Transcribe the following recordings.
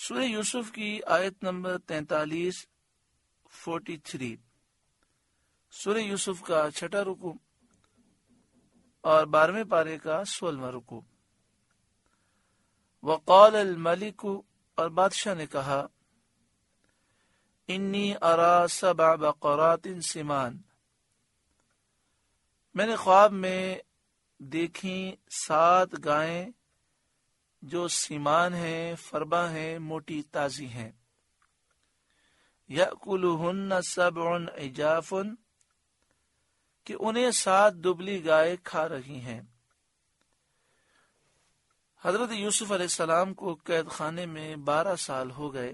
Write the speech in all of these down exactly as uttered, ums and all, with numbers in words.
سورہ یوسف کی آیت نمبر تینتالیس فورٹی تھری، سورہ یوسف کا چھٹا رکوع اور بارہویں پارے کا سولہواں رکوع۔ وقال الملک، اور بادشاہ نے کہا، انی ارا سبع بقرات سمان، میں نے خواب میں دیکھی سات گائیں جو سیمان ہیں، فربا ہیں، موٹی تازی ہیں۔ یأکلہن سبع عجاف، کہ انہیں سات دبلی گائے کھا رہی ہیں۔ حضرت یوسف علیہ السلام کو قید خانے میں بارہ سال ہو گئے،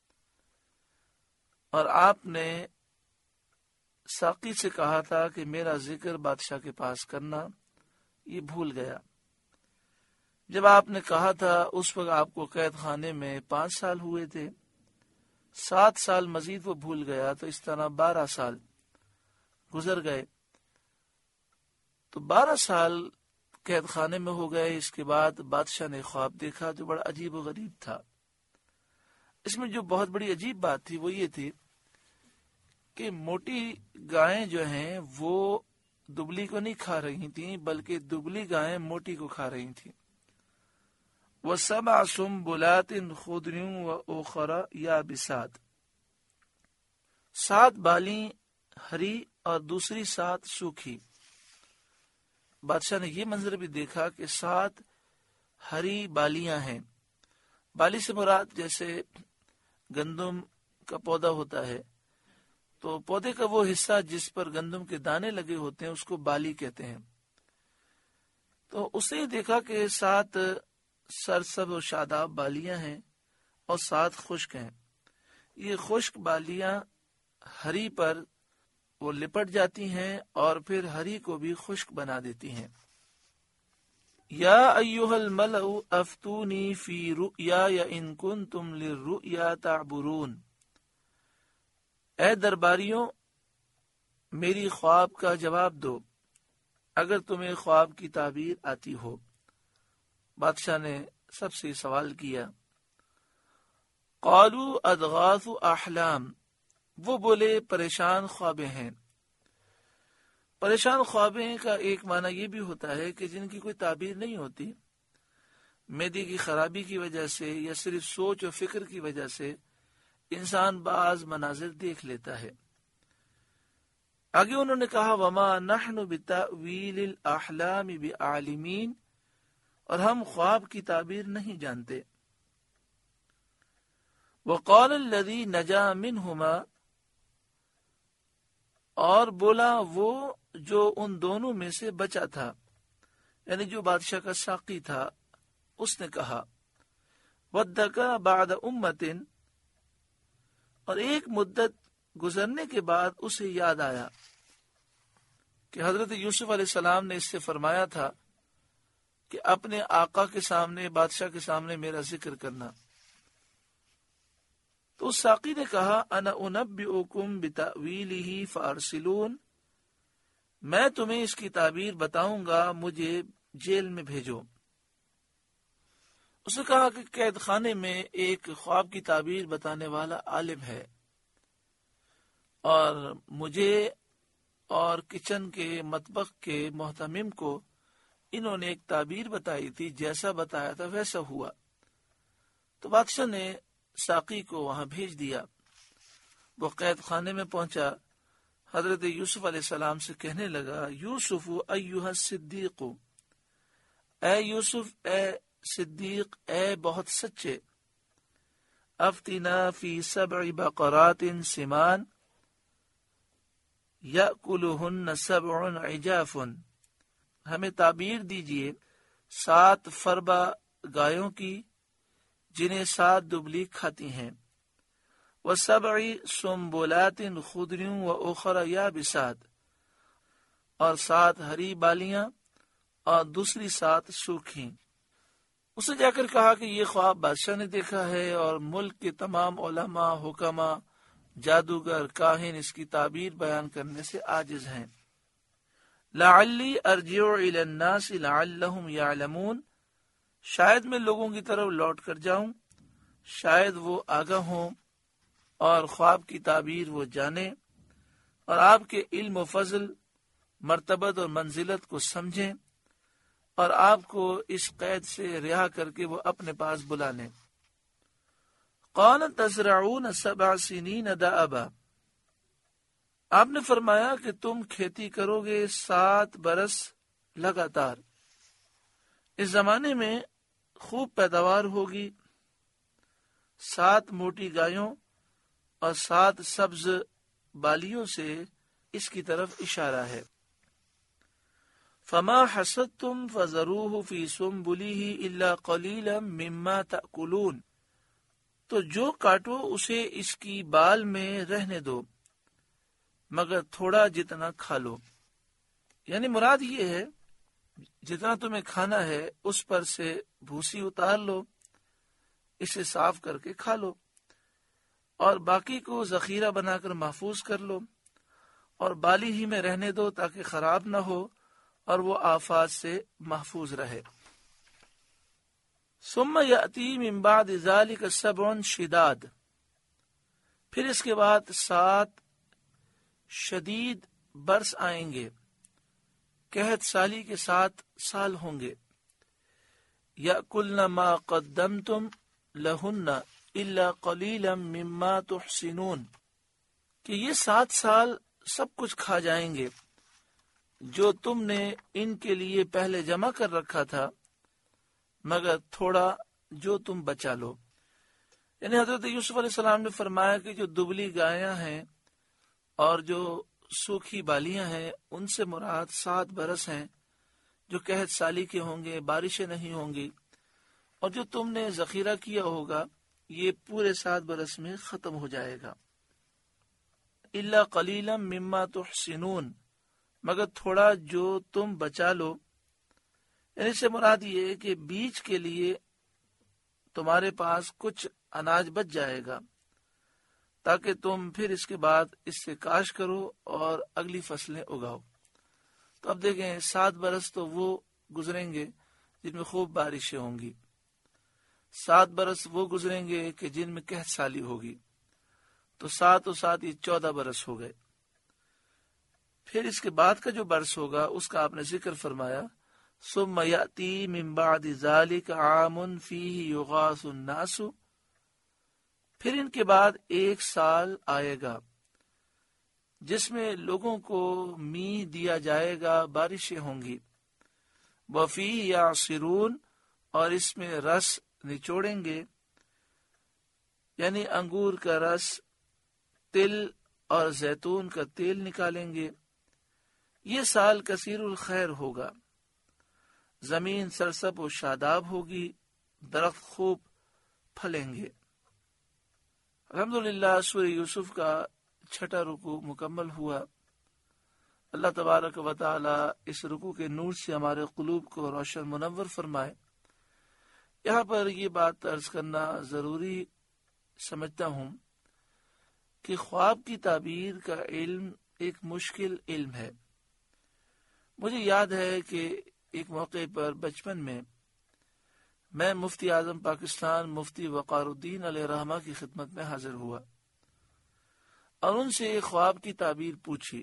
اور آپ نے ساقی سے کہا تھا کہ میرا ذکر بادشاہ کے پاس کرنا، یہ بھول گیا۔ جب آپ نے کہا تھا اس وقت آپ کو قید خانے میں پانچ سال ہوئے تھے، سات سال مزید وہ بھول گیا، تو اس طرح بارہ سال گزر گئے۔ تو بارہ سال قید خانے میں ہو گئے۔ اس کے بعد بادشاہ نے خواب دیکھا جو بڑا عجیب و غریب تھا۔ اس میں جو بہت بڑی عجیب بات تھی وہ یہ تھی کہ موٹی گائیں جو ہیں وہ دبلی کو نہیں کھا رہی تھیں، بلکہ دبلی گائیں موٹی کو کھا رہی تھیں۔ وَسَبْعَ سُنبُلَاتٍ خُضْرٍ وَأُخَرَ يَابِسَاتٍ، سات بالیں ہری اور دوسری سات سوکھی۔ بادشاہ نے یہ منظر بھی دیکھا کہ سات ہری بالیاں ہیں۔ بالی سے مراد جیسے گندم کا پودا ہوتا ہے، تو پودے کا وہ حصہ جس پر گندم کے دانے لگے ہوتے ہیں اس کو بالی کہتے ہیں۔ تو اس نے دیکھا کہ سات سرسبز و شاداب بالیاں ہیں اور سات خشک ہیں۔ یہ خشک بالیاں ہری پر وہ لپٹ جاتی ہیں اور پھر ہری کو بھی خشک بنا دیتی ہیں۔ یا ایھا الملأ افتونی فی رؤیای ان کنتم للرؤیا تعبرون، اے درباریوں میری خواب کا جواب دو اگر تمہیں خواب کی تعبیر آتی ہو۔ بادشاہ نے سب سے سوال کیا۔ قالوا اضغاث احلام، وہ بولے پریشان خوابیں ہیں۔ پریشان خوابیں کا ایک معنی یہ بھی ہوتا ہے کہ جن کی کوئی تعبیر نہیں ہوتی، معدے کی خرابی کی وجہ سے یا صرف سوچ و فکر کی وجہ سے انسان بعض مناظر دیکھ لیتا ہے۔ آگے انہوں نے کہا وما نحن بتأویل الاحلام بعالمین، اور ہم خواب کی تعبیر نہیں جانتے۔ وقال الذی نجا منہما، اور بولا وہ جو ان دونوں میں سے بچا تھا، یعنی جو بادشاہ کا ساقی تھا، اس نے کہا وَادَّكَرَ بَعْدَ أُمَّةٍ، اور ایک مدت گزرنے کے بعد اسے یاد آیا کہ حضرت یوسف علیہ السلام نے اس سے فرمایا تھا کہ اپنے آقا کے سامنے، بادشاہ کے سامنے میرا ذکر کرنا۔ تو اس ساقی نے کہا انا انبئکم بتأویلہ فارسلون، میں تمہیں اس کی تعبیر بتاؤں گا، مجھے جیل میں بھیجو۔ اس نے کہا کہ قید خانے میں ایک خواب کی تعبیر بتانے والا عالم ہے، اور مجھے اور کچن کے مطبخ کے محتمم کو انہوں نے ایک تعبیر بتائی تھی، جیسا بتایا تھا ویسا ہوا۔ تو بادشاہ نے ساقی کو وہاں بھیج دیا۔ وہ قید خانے میں پہنچا، حضرت یوسف علیہ السلام سے کہنے لگا یوسف ایھا الصدیق، اے یوسف، اے صدیق، اے بہت سچے، افتنا فی سبع بقرات سمان یأکلہن سبع عجاف، ہمیں تعبیر دیجئے سات فربا گایوں کی جنہیں سات دبلی کھاتی ہیں، وَسَبْعِ سُنبُلَاتٍ خُضْرٍ وَأُخَرَ يَابِسَاتٍ، اور سات ہری بالیاں اور دوسری سات سوکھی۔ اسے جا کر کہا کہ یہ خواب بادشاہ نے دیکھا ہے، اور ملک کے تمام علماء، حکماء، جادوگر، کاہن اس کی تعبیر بیان کرنے سے عاجز ہیں۔ لعلی ارجع الی الناس لعلہم یعلمون، شاید میں لوگوں کی طرف لوٹ کر جاؤں شاید وہ آگاہ ہوں اور خواب کی تعبیر وہ جانے اور آپ کے علم و فضل، مرتبت اور منزلت کو سمجھیں اور آپ کو اس قید سے رہا کر کے وہ اپنے پاس بلا لیں۔ قال تزرعون سبع سنین دأبا، آپ نے فرمایا کہ تم کھیتی کرو گے سات برس لگاتار۔ اس زمانے میں خوب پیداوار ہوگی، سات موٹی گایوں اور سات سبز بالیوں سے اس کی طرف اشارہ ہے۔ فما حصدتم فذروه في سنبله الا قليلا مما تأكلون، تو جو کاٹو اسے اس کی بال میں رہنے دو مگر تھوڑا جتنا کھا لو۔ یعنی مراد یہ ہے جتنا تمہیں کھانا ہے اس پر سے بھوسی اتار لو، اسے صاف کر کے کھا لو، اور باقی کو ذخیرہ بنا کر محفوظ کر لو، اور بالی ہی میں رہنے دو تاکہ خراب نہ ہو اور وہ آفات سے محفوظ رہے۔ ثم یأتی من بعد ذلک سبع شداد، پھر اس کے بعد سات شدید برس آئیں گے، قحط سالی کے سات سال ہوں گے۔ یأکلن ما قدمتم لہن الا قلیلا مما تحسنون، کہ یہ سات سال سب کچھ کھا جائیں گے جو تم نے ان کے لیے پہلے جمع کر رکھا تھا مگر تھوڑا جو تم بچا لو۔ یعنی حضرت یوسف علیہ السلام نے فرمایا کہ جو دبلی گایاں ہیں اور جو سوکھی بالیاں ہیں ان سے مراد سات برس ہیں جو قحط سالی کے ہوں گے، بارشیں نہیں ہوں گی، اور جو تم نے ذخیرہ کیا ہوگا یہ پورے سات برس میں ختم ہو جائے گا۔ الا قلیلا مما تحسنون، مگر تھوڑا جو تم بچا لو۔ یعنی اس سے مراد یہ ہے کہ بیج کے لیے تمہارے پاس کچھ اناج بچ جائے گا تاکہ تم پھر اس کے بعد اس سے کاشت کرو اور اگلی فصلیں اگاؤ۔ تو اب دیکھیں سات برس تو وہ گزریں گے جن میں خوب بارشیں ہوں گی، سات برس وہ گزریں گے کہ جن میں قحط سالی ہوگی، تو سات و سات یہ چودہ برس ہو گئے۔ پھر اس کے بعد کا جو برس ہوگا اس کا آپ نے ذکر فرمایا، ثم یأتی من بعد ذلک عام فیہ یغاث الناس، پھر ان کے بعد ایک سال آئے گا جس میں لوگوں کو می دیا جائے گا، بارشیں ہوں گی، وفیہ یعصرون، اور اس میں رس نچوڑیں گے، یعنی انگور کا رس، تل اور زیتون کا تیل نکالیں گے۔ یہ سال کثیر الخیر ہوگا، زمین سرسب و شاداب ہوگی، درخت خوب پھلیں گے۔ الحمدللہ سورہ یوسف کا چھٹا رکوع مکمل ہوا۔ اللہ تبارک و تعالی اس رکوع کے نور سے ہمارے قلوب کو روشن منور فرمائے۔ یہاں پر یہ بات عرض کرنا ضروری سمجھتا ہوں کہ خواب کی تعبیر کا علم ایک مشکل علم ہے۔ مجھے یاد ہے کہ ایک موقع پر بچپن میں میں مفتی اعظم پاکستان مفتی وقار الدین علیہ رحمہ کی خدمت میں حاضر ہوا اور ان سے خواب کی تعبیر پوچھی،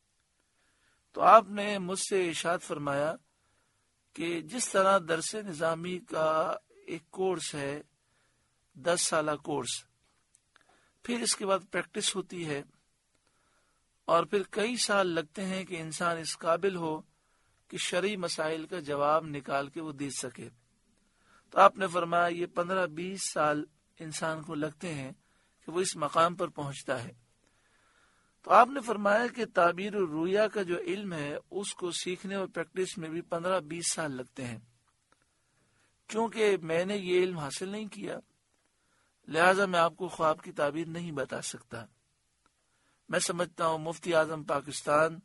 تو آپ نے مجھ سے ارشاد فرمایا کہ جس طرح درس نظامی کا ایک کورس ہے، دس سالہ کورس، پھر اس کے بعد پریکٹس ہوتی ہے اور پھر کئی سال لگتے ہیں کہ انسان اس قابل ہو کہ شرعی مسائل کا جواب نکال کے وہ دے سکے، تو آپ نے فرمایا یہ پندرہ بیس سال انسان کو لگتے ہیں کہ وہ اس مقام پر پہنچتا ہے۔ تو آپ نے فرمایا کہ تعبیر الرؤیا کا جو علم ہے اس کو سیکھنے اور پریکٹس میں بھی پندرہ بیس سال لگتے ہیں۔ چونکہ میں نے یہ علم حاصل نہیں کیا لہٰذا میں آپ کو خواب کی تعبیر نہیں بتا سکتا۔ میں سمجھتا ہوں مفتی اعظم پاکستان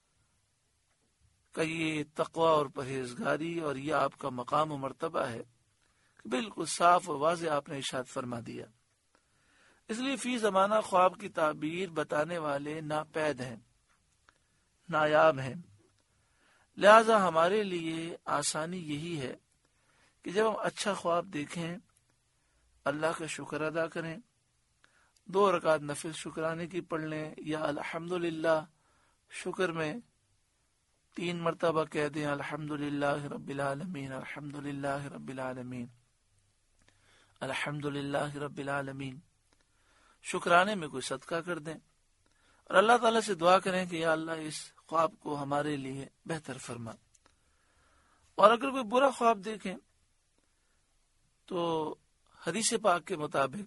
کا یہ تقوی اور پرہیزگاری اور یہ آپ کا مقام و مرتبہ ہے کہ بالکل صاف و واضح آپ نے ارشاد فرما دیا۔ اس لیے فی زمانہ خواب کی تعبیر بتانے والے ناپید ہیں، نایاب ہیں، لہذا ہمارے لیے آسانی یہی ہے کہ جب ہم اچھا خواب دیکھیں اللہ کا شکر ادا کریں، دو رکعت نفل شکرانے کی پڑھ لیں، یا الحمدللہ شکر میں تین مرتبہ کہہ دیں الحمدللہ رب العالمین، الحمدللہ رب العالمین، الحمدللہ رب العالمین۔ شکرانے میں کوئی صدقہ کر دیں اور اللہ تعالیٰ سے دعا کریں کہ یا اللہ اس خواب کو ہمارے لیے بہتر فرما۔ اور اگر کوئی برا خواب دیکھیں تو حدیث پاک کے مطابق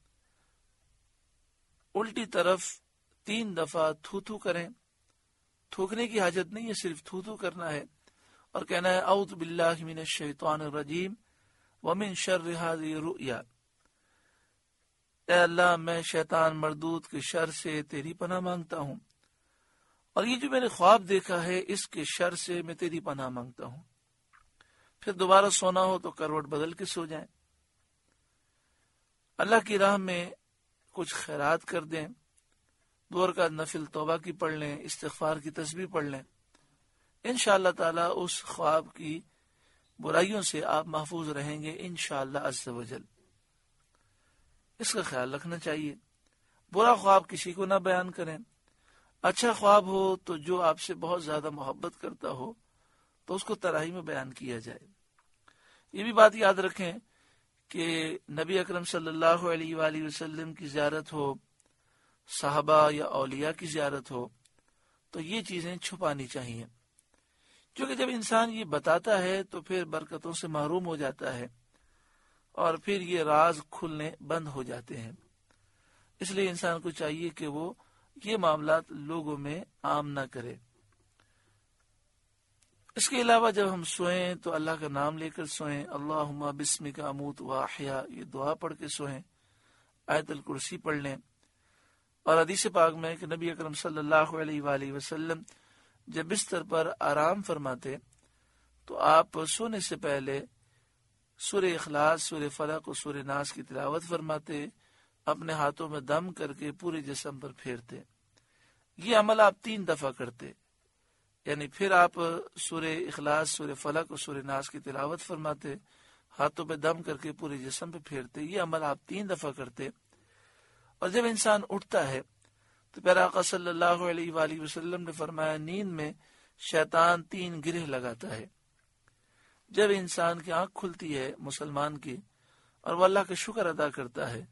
الٹی طرف تین دفعہ تھو تھو کریں۔ تھوکنے کی حاجت نہیں ہے، صرف تھو تھو کرنا ہے اور کہنا ہے اعوذ باللہ من الشیطان الرجیم ومن شر هذه الرؤیا، اے اللہ میں شیطان مردود کے شر سے تیری پناہ مانگتا ہوں، اور یہ جو میں نے خواب دیکھا ہے اس کے شر سے میں تیری پناہ مانگتا ہوں۔ پھر دوبارہ سونا ہو تو کروٹ بدل کے سو جائیں، اللہ کی راہ میں کچھ خیرات کر دیں، دو رکعت نفل توبہ کی پڑھ لیں، استغفار کی تسبیح پڑھ لیں، انشاءاللہ تعالی اس خواب کی برائیوں سے آپ محفوظ رہیں گے انشاءاللہ عز و جل۔ اس کا خیال رکھنا چاہیے، برا خواب کسی کو نہ بیان کریں۔ اچھا خواب ہو تو جو آپ سے بہت زیادہ محبت کرتا ہو تو اس کو تراہی میں بیان کیا جائے۔ یہ بھی بات یاد رکھیں کہ نبی اکرم صلی اللہ علیہ وآلہ وسلم کی زیارت ہو، صحابہ یا اولیاء کی زیارت ہو تو یہ چیزیں چھپانی چاہیے، کیونکہ جب انسان یہ بتاتا ہے تو پھر برکتوں سے محروم ہو جاتا ہے اور پھر یہ راز کھلنے بند ہو جاتے ہیں۔ اس لیے انسان کو چاہیے کہ وہ یہ معاملات لوگوں میں عام نہ کرے۔ اس کے علاوہ جب ہم سوئیں تو اللہ کا نام لے کر سوئیں، اللہم بسمک اموت و احیا، یہ دعا پڑھ کے سوئیں، آیت الکرسی پڑھ لیں۔ اور حدیث پاک میں کہ نبی اکرم صلی اللہ علیہ وآلہ وسلم جب بستر پر آرام فرماتے تو آپ سونے سے پہلے سورہ اخلاص، سورہ فلق اور سورہ ناس کی تلاوت فرماتے، اپنے ہاتھوں میں دم کر کے پورے جسم پر پھیرتے۔ یہ عمل آپ تین دفعہ کرتے، یعنی پھر آپ سورہ اخلاص، سورہ فلق اور سورہ ناس کی تلاوت فرماتے، ہاتھوں پہ دم کر کے پورے جسم پہ پھیرتے۔ یہ عمل آپ تین دفعہ کرتے۔ اور جب انسان اٹھتا ہے تو پیارا آقا صلی اللہ علیہ وآلہ وسلم نے فرمایا نیند میں شیطان تین گرہ لگاتا ہے۔ جب انسان کی آنکھ کھلتی ہے مسلمان کی اور وہ اللہ کا شکر ادا کرتا ہے،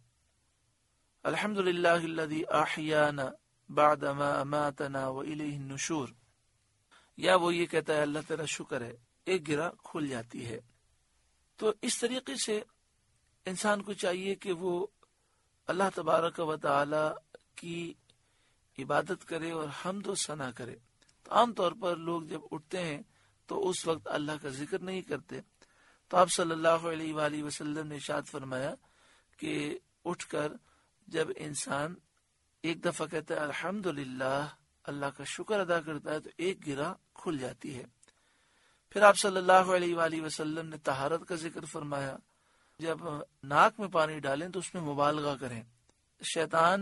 الحمدللہ الذی احیانا بعد ما اماتنا والیہ النشور، یا وہ یہ کہتا ہے اللہ تیرا شکر ہے، ایک گرہ کھل جاتی ہے۔ تو اس طریقے سے انسان کو چاہیے کہ وہ اللہ تبارک و تعالی کی عبادت کرے اور حمد و ثنا کرے۔ تو عام طور پر لوگ جب اٹھتے ہیں تو اس وقت اللہ کا ذکر نہیں کرتے، تو آپ صلی اللہ علیہ وآلہ وسلم نے ارشاد فرمایا کہ اٹھ کر جب انسان ایک دفعہ کہتا ہے الحمدللہ، اللہ کا شکر ادا کرتا ہے، تو ایک گرہ کھل جاتی ہے۔ پھر آپ صلی اللہ علیہ وآلہ وسلم نے طہارت کا ذکر فرمایا، جب ناک میں پانی ڈالیں تو اس میں مبالغہ کریں۔ شیطان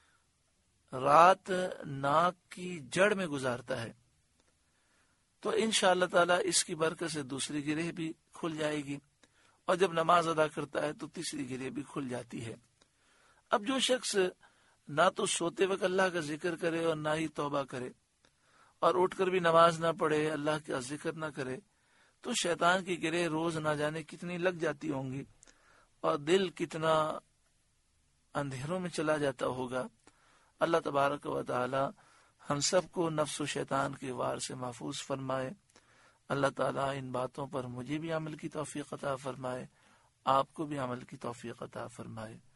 رات ناک کی جڑ میں گزارتا ہے، تو انشاءاللہ تعالی اس کی برکت سے دوسری گرہ بھی کھل جائے گی، اور جب نماز ادا کرتا ہے تو تیسری گرہ بھی کھل جاتی ہے۔ اب جو شخص نہ تو سوتے وقت اللہ کا ذکر کرے اور نہ ہی توبہ کرے، اور اٹھ کر بھی نماز نہ پڑھے، اللہ کا ذکر نہ کرے، تو شیطان کی گرہ روز نہ جانے کتنی لگ جاتی ہوں گی، اور دل کتنا اندھیروں میں چلا جاتا ہوگا۔ اللہ تبارک و تعالی ہم سب کو نفس و شیطان کے وار سے محفوظ فرمائے۔ اللہ تعالی ان باتوں پر مجھے بھی عمل کی توفیق عطا فرمائے، آپ کو بھی عمل کی توفیق عطا فرمائے۔